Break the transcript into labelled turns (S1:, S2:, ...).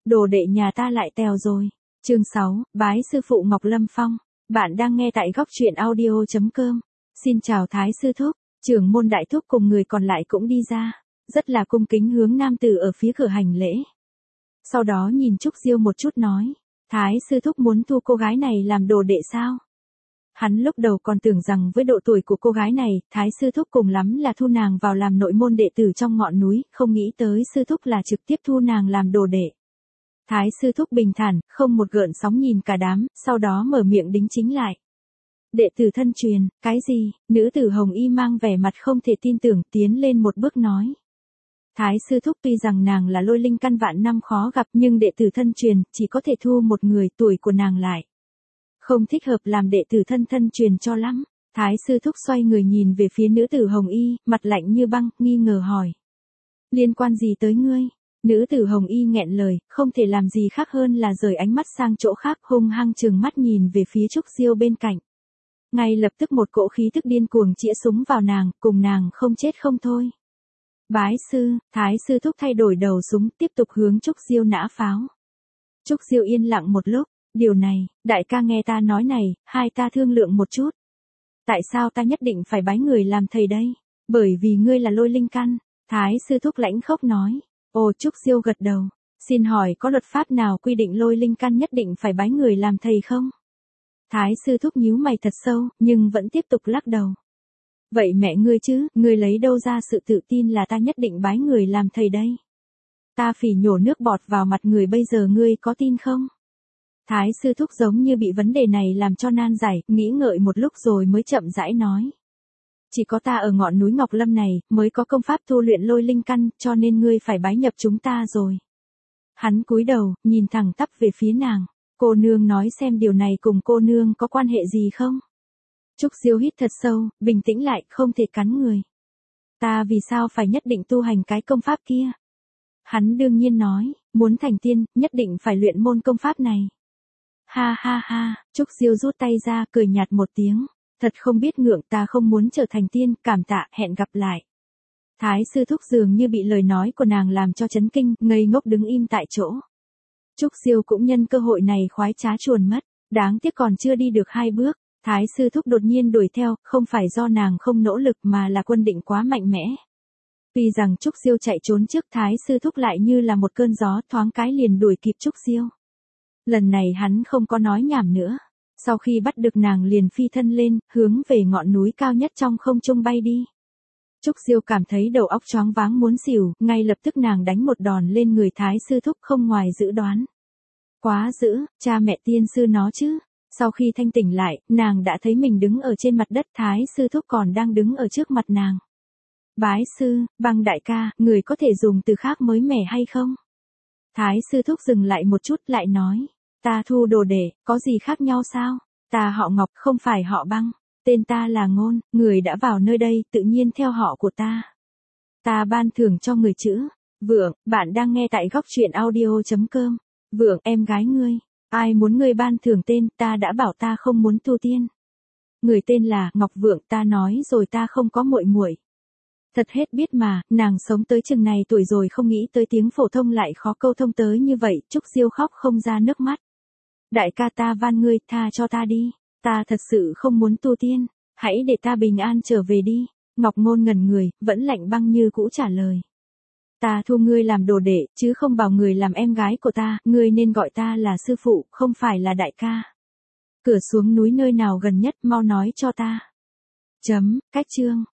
S1: đồ đệ nhà ta lại tèo rồi. Chương 6, bái sư phụ Ngọc Lâm Phong. Bạn đang nghe tại góc truyện audio.com. Xin chào Thái sư thúc, trưởng môn đại thúc cùng người còn lại cũng đi ra, rất là cung kính hướng nam tử ở phía cửa hành lễ. Sau đó nhìn Trúc Diêu một chút nói, Thái sư thúc muốn thu cô gái này làm đồ đệ sao? Hắn lúc đầu còn tưởng rằng với độ tuổi của cô gái này, Thái sư thúc cùng lắm là thu nàng vào làm nội môn đệ tử trong ngọn núi, không nghĩ tới sư thúc là trực tiếp thu nàng làm đồ đệ. Thái sư thúc bình thản, không một gợn sóng nhìn cả đám, sau đó mở miệng đính chính lại. Đệ tử thân truyền, cái gì? Nữ tử Hồng Y mang vẻ mặt không thể tin tưởng, tiến lên một bước nói. Thái sư thúc tuy rằng nàng là lôi linh căn vạn năm khó gặp nhưng đệ tử thân truyền chỉ có thể thu một người, tuổi của nàng lại không thích hợp làm đệ tử thân truyền cho lắm. Thái sư thúc xoay người nhìn về phía nữ tử Hồng Y, mặt lạnh như băng, nghi ngờ hỏi. Liên quan gì tới ngươi? Nữ tử Hồng Y nghẹn lời, không thể làm gì khác hơn là rời ánh mắt sang chỗ khác, hung hăng trừng mắt nhìn về phía Trúc Diêu bên cạnh. Ngay lập tức một cỗ khí tức điên cuồng chĩa súng vào nàng, cùng nàng không chết không thôi. Bái sư, Thái sư thúc thay đổi đầu súng, tiếp tục hướng Trúc Diêu nã pháo. Trúc Diêu yên lặng một lúc, điều này, đại ca nghe ta nói này, hai ta thương lượng một chút. Tại sao ta nhất định phải bái người làm thầy đây? Bởi vì ngươi là lôi linh căn. Thái sư thúc lãnh khốc nói. Ồ, Trúc Diêu gật đầu. Xin hỏi có luật pháp nào quy định lôi linh căn nhất định phải bái người làm thầy không? Thái sư thúc nhíu mày thật sâu, nhưng vẫn tiếp tục lắc đầu. Vậy mẹ ngươi chứ, ngươi lấy đâu ra sự tự tin là ta nhất định bái người làm thầy đây? Ta phỉ nhổ nước bọt vào mặt người, bây giờ ngươi có tin không? Thái sư thúc giống như bị vấn đề này làm cho nan giải, nghĩ ngợi một lúc rồi mới chậm rãi nói. Chỉ có ta ở ngọn núi Ngọc Lâm này, mới có công pháp tu luyện lôi linh căn, cho nên ngươi phải bái nhập chúng ta rồi. Hắn cúi đầu, nhìn thẳng tắp về phía nàng. Cô nương nói xem điều này cùng cô nương có quan hệ gì không? Trúc Diêu hít thật sâu, bình tĩnh lại, không thể cắn người. Ta vì sao phải nhất định tu hành cái công pháp kia? Hắn đương nhiên nói, muốn thành tiên, nhất định phải luyện môn công pháp này. Ha ha ha, Trúc Diêu rút tay ra, cười nhạt một tiếng. Thật không biết ngượng, ta không muốn trở thành tiên, cảm tạ, hẹn gặp lại. Thái sư thúc dường như bị lời nói của nàng làm cho chấn kinh, ngây ngốc đứng im tại chỗ. Trúc Diêu cũng nhân cơ hội này khoái trá chuồn mất, đáng tiếc còn chưa đi được 2 bước. Thái sư thúc đột nhiên đuổi theo, không phải do nàng không nỗ lực mà là quân định quá mạnh mẽ. Tuy rằng Trúc Diêu chạy trốn trước, Thái sư thúc lại như là một cơn gió, thoáng cái liền đuổi kịp Trúc Diêu. Lần này hắn không có nói nhảm nữa. Sau khi bắt được nàng liền phi thân lên, hướng về ngọn núi cao nhất trong không trung bay đi. Trúc Diêu cảm thấy đầu óc choáng váng muốn xỉu, ngay lập tức nàng đánh một đòn lên người Thái sư thúc, không ngoài dự đoán. Quá dữ, cha mẹ tiên sư nó chứ. Sau khi thanh tỉnh lại, nàng đã thấy mình đứng ở trên mặt đất, Thái sư thúc còn đang đứng ở trước mặt nàng. Bái sư, Băng đại ca, người có thể dùng từ khác mới mẻ hay không? Thái sư thúc dừng lại một chút lại nói. Ta thu đồ đệ, có gì khác nhau sao? Ta họ Ngọc, không phải họ Băng. Tên ta là Ngôn, người đã vào nơi đây, tự nhiên theo họ của ta. Ta ban thưởng cho người chữ Vượng, bạn đang nghe tại góc truyện audio.com. Vượng, em gái ngươi. Ai muốn ngươi ban thưởng tên, ta đã bảo ta không muốn tu tiên. Người tên là Ngọc Vượng, ta nói rồi ta không có muội muội. Thật hết biết mà, nàng sống tới chừng này tuổi rồi không nghĩ tới tiếng phổ thông lại khó câu thông tới như vậy. Trúc Diêu khóc không ra nước mắt. Đại ca, ta van ngươi, tha cho ta đi. Ta thật sự không muốn tu tiên. Hãy để ta bình an trở về đi. Ngọc Ngôn ngẩn người, vẫn lạnh băng như cũ trả lời. Ta thu ngươi làm đồ đệ, chứ không bảo người làm em gái của ta. Ngươi nên gọi ta là sư phụ, không phải là đại ca. Cửa xuống núi nơi nào gần nhất, mau nói cho ta. Cách chương.